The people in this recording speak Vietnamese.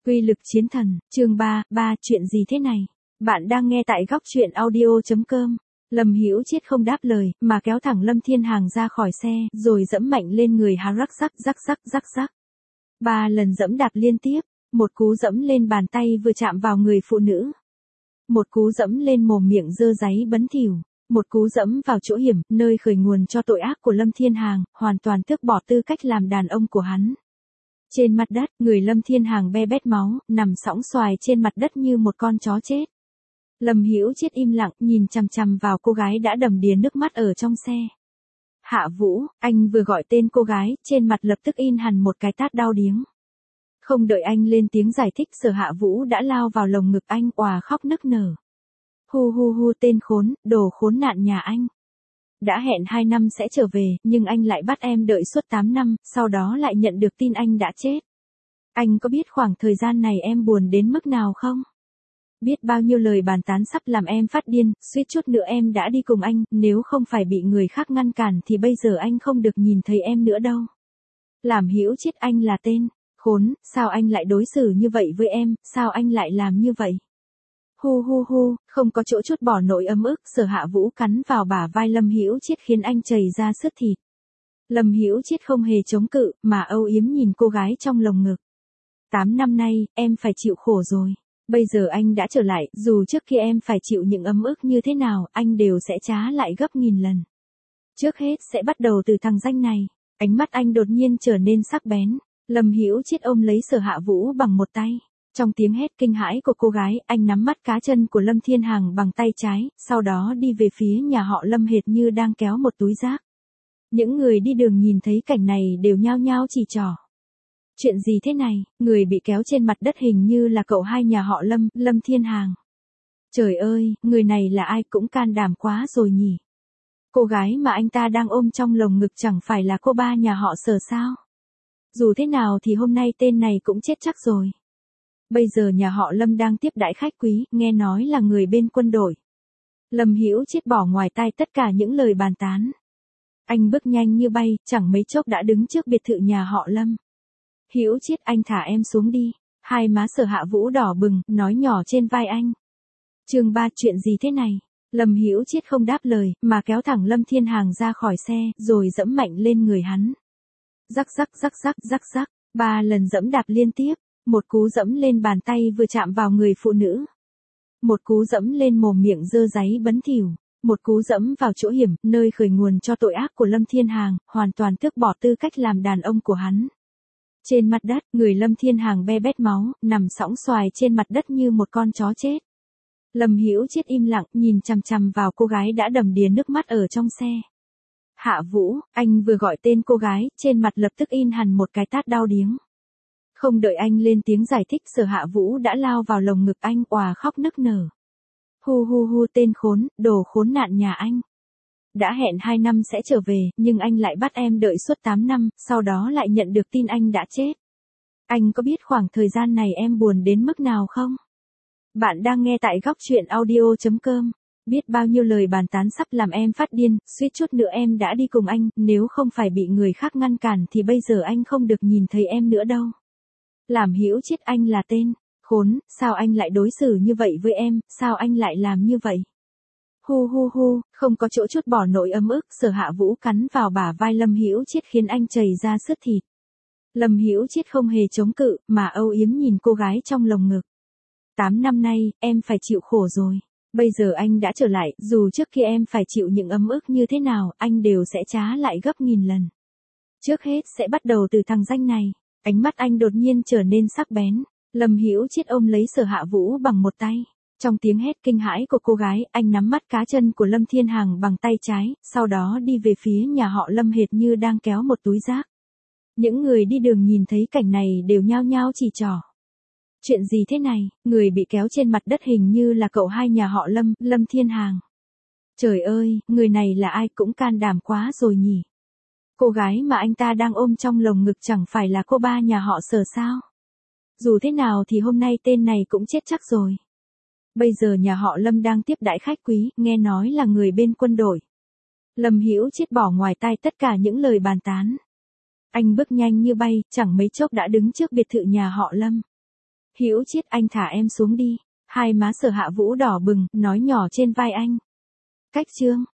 Quy lực chiến thần, chương 3, chuyện gì thế này? Bạn đang nghe tại góc truyện audio.com. Lâm Hữu Chiết không đáp lời, mà kéo thẳng Lâm Thiên Hàng ra khỏi xe, rồi dẫm mạnh lên người hắn rắc rắc. 3 lần dẫm đạp liên tiếp, một cú dẫm lên bàn tay vừa chạm vào người phụ nữ. Một cú dẫm lên mồm miệng dơ dáy bẩn thỉu. Một cú dẫm vào chỗ hiểm, nơi khởi nguồn cho tội ác của Lâm Thiên Hàng, hoàn toàn tước bỏ tư cách làm đàn ông của hắn. Trên mặt đất, người Lâm Thiên Hàng be bét máu, nằm sõng xoài trên mặt đất như một con chó chết. Lâm Hữu Chiết im lặng, nhìn chằm chằm vào cô gái đã đầm đìa nước mắt ở trong xe. Hạ Vũ, anh vừa gọi tên cô gái, trên mặt lập tức in hẳn một cái tát đau điếng. Không đợi anh lên tiếng giải thích, Sở Hạ Vũ đã lao vào lồng ngực anh, òa khóc nức nở. Hu tên khốn, đồ khốn nạn nhà anh. Đã hẹn 2 năm sẽ trở về, nhưng anh lại bắt em đợi suốt 8 năm, sau đó lại nhận được tin anh đã chết. Anh có biết khoảng thời gian này em buồn đến mức nào không? Biết bao nhiêu lời bàn tán sắp làm em phát điên, suýt chút nữa em đã đi cùng anh, nếu không phải bị người khác ngăn cản thì bây giờ anh không được nhìn thấy em nữa đâu. Làm Hữu Chiết, anh là tên khốn, sao anh lại đối xử như vậy với em, sao anh lại làm như vậy? Hu, không có chỗ chút bỏ nỗi ấm ức, Sở Hạ Vũ cắn vào bả vai Lâm Hữu Chiết khiến anh chảy ra sứt thịt. Lâm Hữu Chiết không hề chống cự, mà âu yếm nhìn cô gái trong lồng ngực. 8 năm nay, em phải chịu khổ rồi. Bây giờ anh đã trở lại, dù trước kia em phải chịu những ấm ức như thế nào, anh đều sẽ trả lại gấp nghìn lần. Trước hết sẽ bắt đầu từ thằng danh này. Ánh mắt anh đột nhiên trở nên sắc bén. Lâm Hữu Chiết ôm lấy Sở Hạ Vũ bằng một tay. Trong tiếng hét kinh hãi của cô gái, anh nắm mắt cá chân của Lâm Thiên Hàng bằng tay trái, sau đó đi về phía nhà họ Lâm hệt như đang kéo một túi rác. Những người đi đường nhìn thấy cảnh này đều nhao nhao chỉ trỏ. Chuyện gì thế này, người bị kéo trên mặt đất hình như là cậu hai nhà họ Lâm, Lâm Thiên Hàng. Trời ơi, người này là ai, cũng can đảm quá rồi nhỉ. Cô gái mà anh ta đang ôm trong lồng ngực chẳng phải là cô ba nhà họ Sở sao? Dù thế nào thì hôm nay tên này cũng chết chắc rồi. Bây giờ nhà họ Lâm đang tiếp đãi khách quý, nghe nói là người bên quân đội. Lâm Hữu Chiết bỏ ngoài tai tất cả những lời bàn tán. Anh bước nhanh như bay, chẳng mấy chốc đã đứng trước biệt thự nhà họ Lâm. Hữu Chiết, anh thả em xuống đi. Hai má Sở Hạ Vũ đỏ bừng, nói nhỏ trên vai anh. Chương 3, chuyện gì thế này? Lâm Hữu Chiết không đáp lời, mà kéo thẳng Lâm Thiên Hàng ra khỏi xe, rồi dẫm mạnh lên người hắn. Rắc. 3 lần dẫm đạp liên tiếp. Một cú dẫm lên bàn tay vừa chạm vào người phụ nữ. Một cú dẫm lên mồm miệng dơ dáy bẩn thỉu. Một cú dẫm vào chỗ hiểm, nơi khởi nguồn cho tội ác của Lâm Thiên Hàng, hoàn toàn tước bỏ tư cách làm đàn ông của hắn. Trên mặt đất, người Lâm Thiên Hàng be bét máu, nằm sõng xoài trên mặt đất như một con chó chết. Lâm Hữu Chiết im lặng, nhìn chằm chằm vào cô gái đã đầm đìa nước mắt ở trong xe. Hạ Vũ, anh vừa gọi tên cô gái, trên mặt lập tức in hẳn một cái tát đau điếng. Không đợi anh lên tiếng giải thích, Sở Hạ Vũ đã lao vào lồng ngực anh, òa khóc nức nở. Hu tên khốn, đồ khốn nạn nhà anh. Đã hẹn 2 năm sẽ trở về, nhưng anh lại bắt em đợi suốt 8 năm, sau đó lại nhận được tin anh đã chết. Anh có biết khoảng thời gian này em buồn đến mức nào không? Bạn đang nghe tại góc truyện audio.com. Biết bao nhiêu lời bàn tán sắp làm em phát điên, suýt chút nữa em đã đi cùng anh, nếu không phải bị người khác ngăn cản thì bây giờ anh không được nhìn thấy em nữa đâu. Làm Hữu Chiết, anh là tên khốn, sao anh lại đối xử như vậy với em, sao anh lại làm như vậy? Hu, không có chỗ chút bỏ nỗi ấm ức, Sở Hạ Vũ cắn vào bả vai Lâm Hữu Chiết khiến anh chảy ra sứt thịt. Lâm Hữu Chiết không hề chống cự, mà âu yếm nhìn cô gái trong lồng ngực. 8 năm nay, em phải chịu khổ rồi. Bây giờ anh đã trở lại, dù trước kia em phải chịu những ấm ức như thế nào, anh đều sẽ trả lại gấp nghìn lần. Trước hết sẽ bắt đầu từ thằng danh này. Ánh mắt anh đột nhiên trở nên sắc bén. Lâm Hữu Chiết ôm lấy Sở Hạ Vũ bằng một tay. Trong tiếng hét kinh hãi của cô gái, anh nắm mắt cá chân của Lâm Thiên Hàng bằng tay trái, sau đó đi về phía nhà họ Lâm hệt như đang kéo một túi rác. Những người đi đường nhìn thấy cảnh này đều nhao nhao chỉ trỏ. Chuyện gì thế này, người bị kéo trên mặt đất hình như là cậu hai nhà họ Lâm, Lâm Thiên Hàng. Trời ơi, người này là ai, cũng can đảm quá rồi nhỉ. Cô gái mà anh ta đang ôm trong lồng ngực chẳng phải là cô ba nhà họ Sở sao? Dù thế nào thì hôm nay tên này cũng chết chắc rồi. Bây giờ nhà họ Lâm đang tiếp đãi khách quý, nghe nói là người bên quân đội. Lâm Hữu Chiết bỏ ngoài tai tất cả những lời bàn tán. Anh bước nhanh như bay, chẳng mấy chốc đã đứng trước biệt thự nhà họ Lâm. Hữu Chiết, anh thả em xuống đi. Hai má Sở Hạ Vũ đỏ bừng, nói nhỏ trên vai anh. Cách chương.